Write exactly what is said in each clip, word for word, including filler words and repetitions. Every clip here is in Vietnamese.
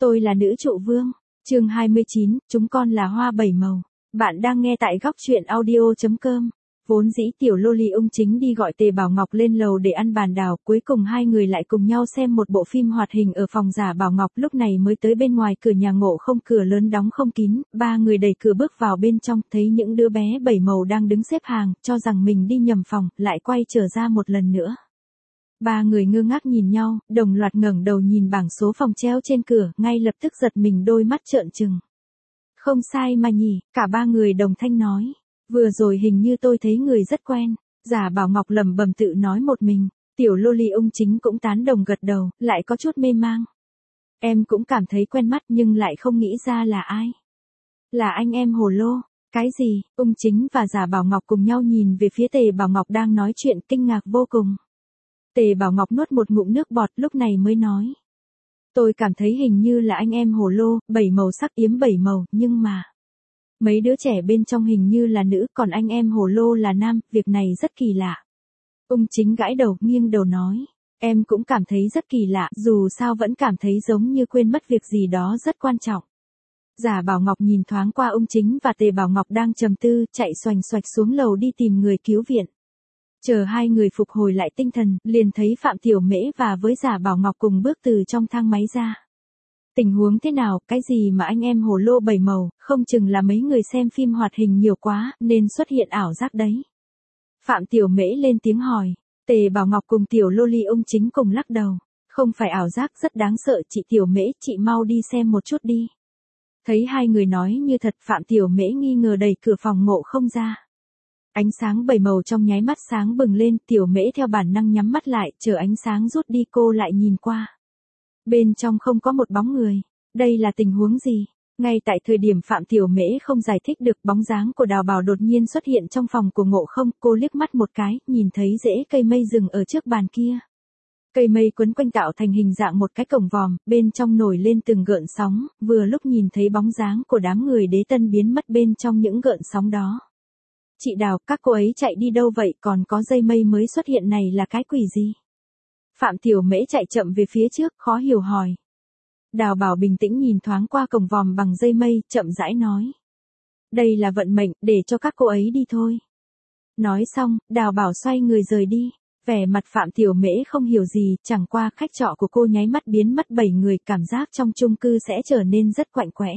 Tôi là nữ trụ vương. Chương hai mươi chín, chúng con là hoa bảy màu. Bạn đang nghe tại góc truyện audio chấm com. Vốn dĩ tiểu loli ung chính đi gọi Tề Bảo Ngọc lên lầu để ăn bàn đào, cuối cùng hai người lại cùng nhau xem một bộ phim hoạt hình ở phòng giả Bảo Ngọc, lúc này mới tới bên ngoài cửa nhà Ngộ Không, cửa lớn đóng không kín, ba người đẩy cửa bước vào bên trong, thấy những đứa bé bảy màu đang đứng xếp hàng, cho rằng mình đi nhầm phòng, lại quay trở ra một lần nữa. Ba người ngơ ngác nhìn nhau, đồng loạt ngẩng đầu nhìn bảng số phòng treo trên cửa, ngay lập tức giật mình đôi mắt trợn trừng. Không sai mà nhỉ, cả ba người đồng thanh nói. Vừa rồi hình như tôi thấy người rất quen. Giả Bảo Ngọc lẩm bẩm tự nói một mình. Tiểu loli ung chính cũng tán đồng gật đầu, lại có chút mê mang. Em cũng cảm thấy quen mắt nhưng lại không nghĩ ra là ai. Là anh em Hồ Lô. Cái gì? Ung chính và Giả Bảo Ngọc cùng nhau nhìn về phía Tề Bảo Ngọc đang nói chuyện, kinh ngạc vô cùng. Tề Bảo Ngọc nuốt một ngụm nước bọt, lúc này mới nói. Tôi cảm thấy hình như là anh em Hồ Lô, bảy màu sắc yếm bảy màu, nhưng mà mấy đứa trẻ bên trong hình như là nữ, còn anh em Hồ Lô là nam, việc này rất kỳ lạ. Ung chính gãi đầu, nghiêng đầu nói. Em cũng cảm thấy rất kỳ lạ, dù sao vẫn cảm thấy giống như quên mất việc gì đó rất quan trọng. Giả Bảo Ngọc nhìn thoáng qua Ung chính và Tề Bảo Ngọc đang trầm tư, chạy xoành xoạch xuống lầu đi tìm người cứu viện. Chờ hai người phục hồi lại tinh thần, liền thấy Phạm Tiểu Mễ và với Giả Bảo Ngọc cùng bước từ trong thang máy ra. Tình huống thế nào, cái gì mà anh em Hồ Lô bảy màu, không chừng là mấy người xem phim hoạt hình nhiều quá, nên xuất hiện ảo giác đấy. Phạm Tiểu Mễ lên tiếng hỏi. Tề Bảo Ngọc cùng Tiểu loli ung chính cùng lắc đầu. Không phải ảo giác, rất đáng sợ, chị Tiểu Mễ, chị mau đi xem một chút đi. Thấy hai người nói như thật, Phạm Tiểu Mễ nghi ngờ đẩy cửa phòng Ngộ Không ra. Ánh sáng bảy màu trong nháy mắt sáng bừng lên, Tiểu Mễ theo bản năng nhắm mắt lại, chờ ánh sáng rút đi cô lại nhìn qua. Bên trong không có một bóng người. Đây là tình huống gì? Ngay tại thời điểm Phạm Tiểu Mễ không giải thích được, bóng dáng của Đào Bảo đột nhiên xuất hiện trong phòng của Ngộ Không, cô liếc mắt một cái, nhìn thấy rễ cây mây rừng ở trước bàn kia. Cây mây quấn quanh tạo thành hình dạng một cái cổng vòm, bên trong nổi lên từng gợn sóng, vừa lúc nhìn thấy bóng dáng của đám người Đế Tân biến mất bên trong những gợn sóng đó. Chị Đào, các cô ấy chạy đi đâu vậy, còn có dây mây mới xuất hiện này là cái quỷ gì? Phạm Tiểu Mễ chạy chậm về phía trước, khó hiểu hỏi. Đào Bảo bình tĩnh nhìn thoáng qua cổng vòm bằng dây mây, chậm rãi nói. Đây là vận mệnh, để cho các cô ấy đi thôi. Nói xong, Đào Bảo xoay người rời đi. Vẻ mặt Phạm Tiểu Mễ không hiểu gì, chẳng qua khách trọ của cô nháy mắt biến mất bảy người, cảm giác trong chung cư sẽ trở nên rất quạnh quẽ.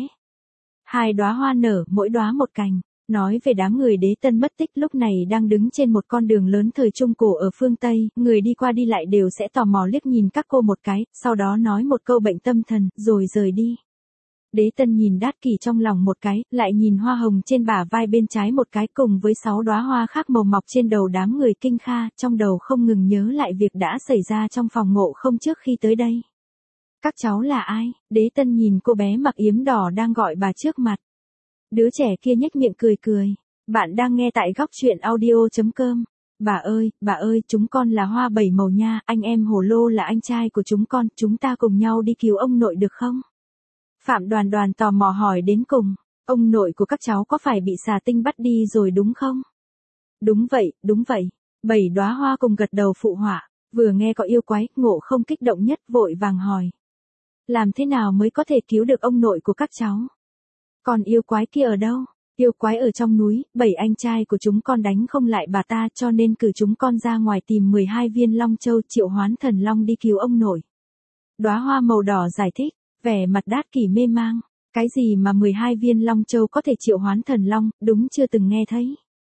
Hai đóa hoa nở, mỗi đóa một cành. Nói về đám người Đế Tân mất tích, lúc này đang đứng trên một con đường lớn thời Trung Cổ ở phương Tây, người đi qua đi lại đều sẽ tò mò liếc nhìn các cô một cái, sau đó nói một câu bệnh tâm thần, rồi rời đi. Đế Tân nhìn Đát Kỷ trong lòng một cái, lại nhìn hoa hồng trên bả vai bên trái một cái, cùng với sáu đóa hoa khác màu mọc trên đầu đám người Kinh Kha, trong đầu không ngừng nhớ lại việc đã xảy ra trong phòng Ngộ Không trước khi tới đây. Các cháu là ai? Đế Tân nhìn cô bé mặc yếm đỏ đang gọi bà trước mặt. Đứa trẻ kia nhếch miệng cười cười. Bạn đang nghe tại góc truyện audio chấm com. Bà ơi, bà ơi, chúng con là hoa bảy màu nha, anh em Hồ Lô là anh trai của chúng con, chúng ta cùng nhau đi cứu ông nội được không? Phạm Đoàn Đoàn tò mò hỏi đến cùng, ông nội của các cháu có phải bị xà tinh bắt đi rồi đúng không? Đúng vậy, đúng vậy. Bảy đóa hoa cùng gật đầu phụ họa, vừa nghe có yêu quái, Ngộ Không kích động nhất vội vàng hỏi. Làm thế nào mới có thể cứu được ông nội của các cháu? Còn yêu quái kia ở đâu? Yêu quái ở trong núi, bảy anh trai của chúng con đánh không lại bà ta cho nên cử chúng con ra ngoài tìm mười hai viên long châu triệu hoán thần long đi cứu ông nội. Đóa hoa màu đỏ giải thích, vẻ mặt Đát Kỷ mê mang. Cái gì mà mười hai viên long châu có thể triệu hoán thần long, đúng chưa từng nghe thấy.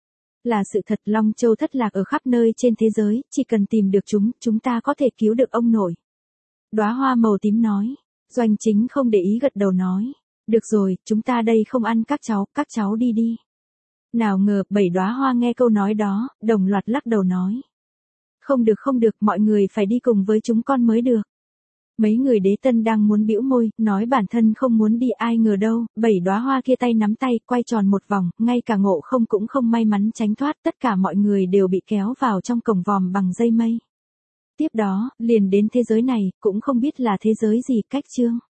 Là sự thật, long châu thất lạc ở khắp nơi trên thế giới, chỉ cần tìm được chúng, chúng ta có thể cứu được ông nội. Đóa hoa màu tím nói, Doanh Chính không để ý gật đầu nói. Được rồi, chúng ta đây không ăn các cháu, các cháu đi đi. Nào ngờ, bảy đóa hoa nghe câu nói đó, đồng loạt lắc đầu nói. Không được không được, mọi người phải đi cùng với chúng con mới được. Mấy người Đế Tân đang muốn bĩu môi, nói bản thân không muốn đi, ai ngờ đâu, bảy đóa hoa kia tay nắm tay, quay tròn một vòng, ngay cả Ngộ Không cũng không may mắn tránh thoát, tất cả mọi người đều bị kéo vào trong cổng vòm bằng dây mây. Tiếp đó, liền đến thế giới này, cũng không biết là thế giới gì, cách chương.